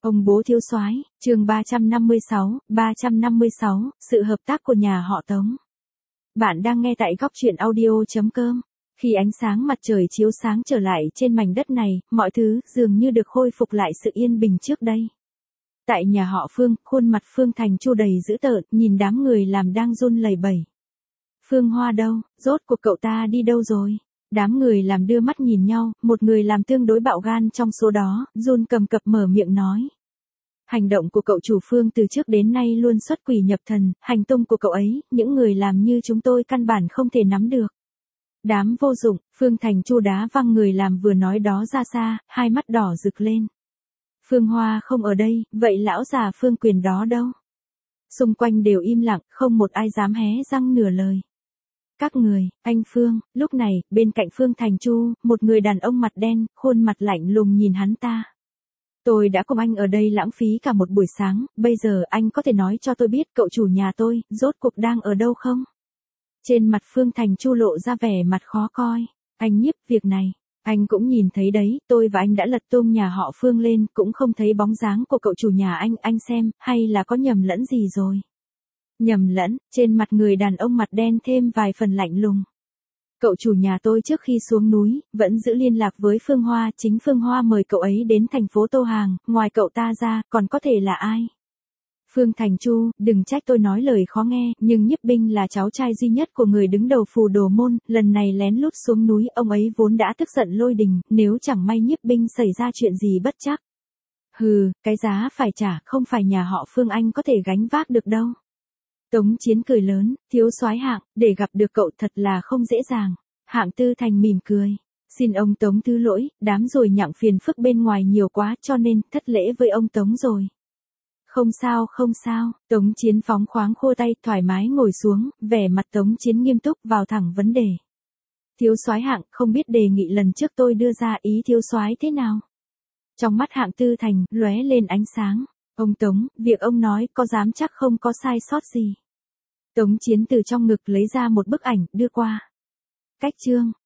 Ông bố thiếu soái, chương 356, sự hợp tác của nhà họ Tống. Bạn đang nghe tại góc truyện audio.com. Khi ánh sáng mặt trời chiếu sáng trở lại trên mảnh đất này, mọi thứ dường như được khôi phục lại sự yên bình trước đây. Tại nhà họ Phương, khuôn mặt Phương Thành Chu đầy dữ tợn, nhìn đám người làm đang run lẩy bẩy. Phương Hoa đâu, rốt cuộc cậu ta đi đâu rồi? Đám người làm đưa mắt nhìn nhau, một người làm tương đối bạo gan trong số đó, run cầm cập mở miệng nói. Hành động của cậu chủ Phương từ trước đến nay luôn xuất quỷ nhập thần, hành tung của cậu ấy, những người làm như chúng tôi căn bản không thể nắm được. Đám vô dụng, Phương Thành Chu đá văng người làm vừa nói đó ra xa, hai mắt đỏ rực lên. Phương Hoa không ở đây, vậy lão già Phương Quyền đó đâu? Xung quanh đều im lặng, không một ai dám hé răng nửa lời. Các người, anh Phương, lúc này, bên cạnh Phương Thành Chu, một người đàn ông mặt đen, khuôn mặt lạnh lùng nhìn hắn ta. Tôi đã cùng anh ở đây lãng phí cả một buổi sáng, bây giờ anh có thể nói cho tôi biết cậu chủ nhà tôi, rốt cuộc đang ở đâu không? Trên mặt Phương Thành Chu lộ ra vẻ mặt khó coi. Anh Nhiếp, việc này, anh cũng nhìn thấy đấy, tôi và anh đã lật tung nhà họ Phương lên, cũng không thấy bóng dáng của cậu chủ nhà anh xem, hay là có nhầm lẫn gì rồi? Nhầm lẫn, trên mặt người đàn ông mặt đen thêm vài phần lạnh lùng. Cậu chủ nhà tôi trước khi xuống núi, vẫn giữ liên lạc với Phương Hoa, chính Phương Hoa mời cậu ấy đến thành phố Tô Hàng, ngoài cậu ta ra, còn có thể là ai? Phương Thành Chu, đừng trách tôi nói lời khó nghe, nhưng Nhiếp Binh là cháu trai duy nhất của người đứng đầu Phù Đồ Môn, lần này lén lút xuống núi, ông ấy vốn đã tức giận lôi đình, nếu chẳng may Nhiếp Binh xảy ra chuyện gì bất trắc. Hừ, cái giá phải trả, không phải nhà họ Phương anh có thể gánh vác được đâu. Tống Chiến cười lớn, thiếu soái Hạng, để gặp được cậu thật là không dễ dàng. Hạng Tư Thành mỉm cười. Xin ông Tống thứ lỗi, đám rồi nhặng phiền phức bên ngoài nhiều quá cho nên thất lễ với ông Tống rồi. Không sao, Tống Chiến phóng khoáng khô tay thoải mái ngồi xuống, vẻ mặt Tống Chiến nghiêm túc vào thẳng vấn đề. Thiếu soái Hạng, không biết đề nghị lần trước tôi đưa ra ý thiếu soái thế nào? Trong mắt Hạng Tư Thành lóe lên ánh sáng. Ông Tống, việc ông nói có dám chắc không có sai sót gì. Tống Chiến từ trong ngực lấy ra một bức ảnh, đưa qua. Cách chương.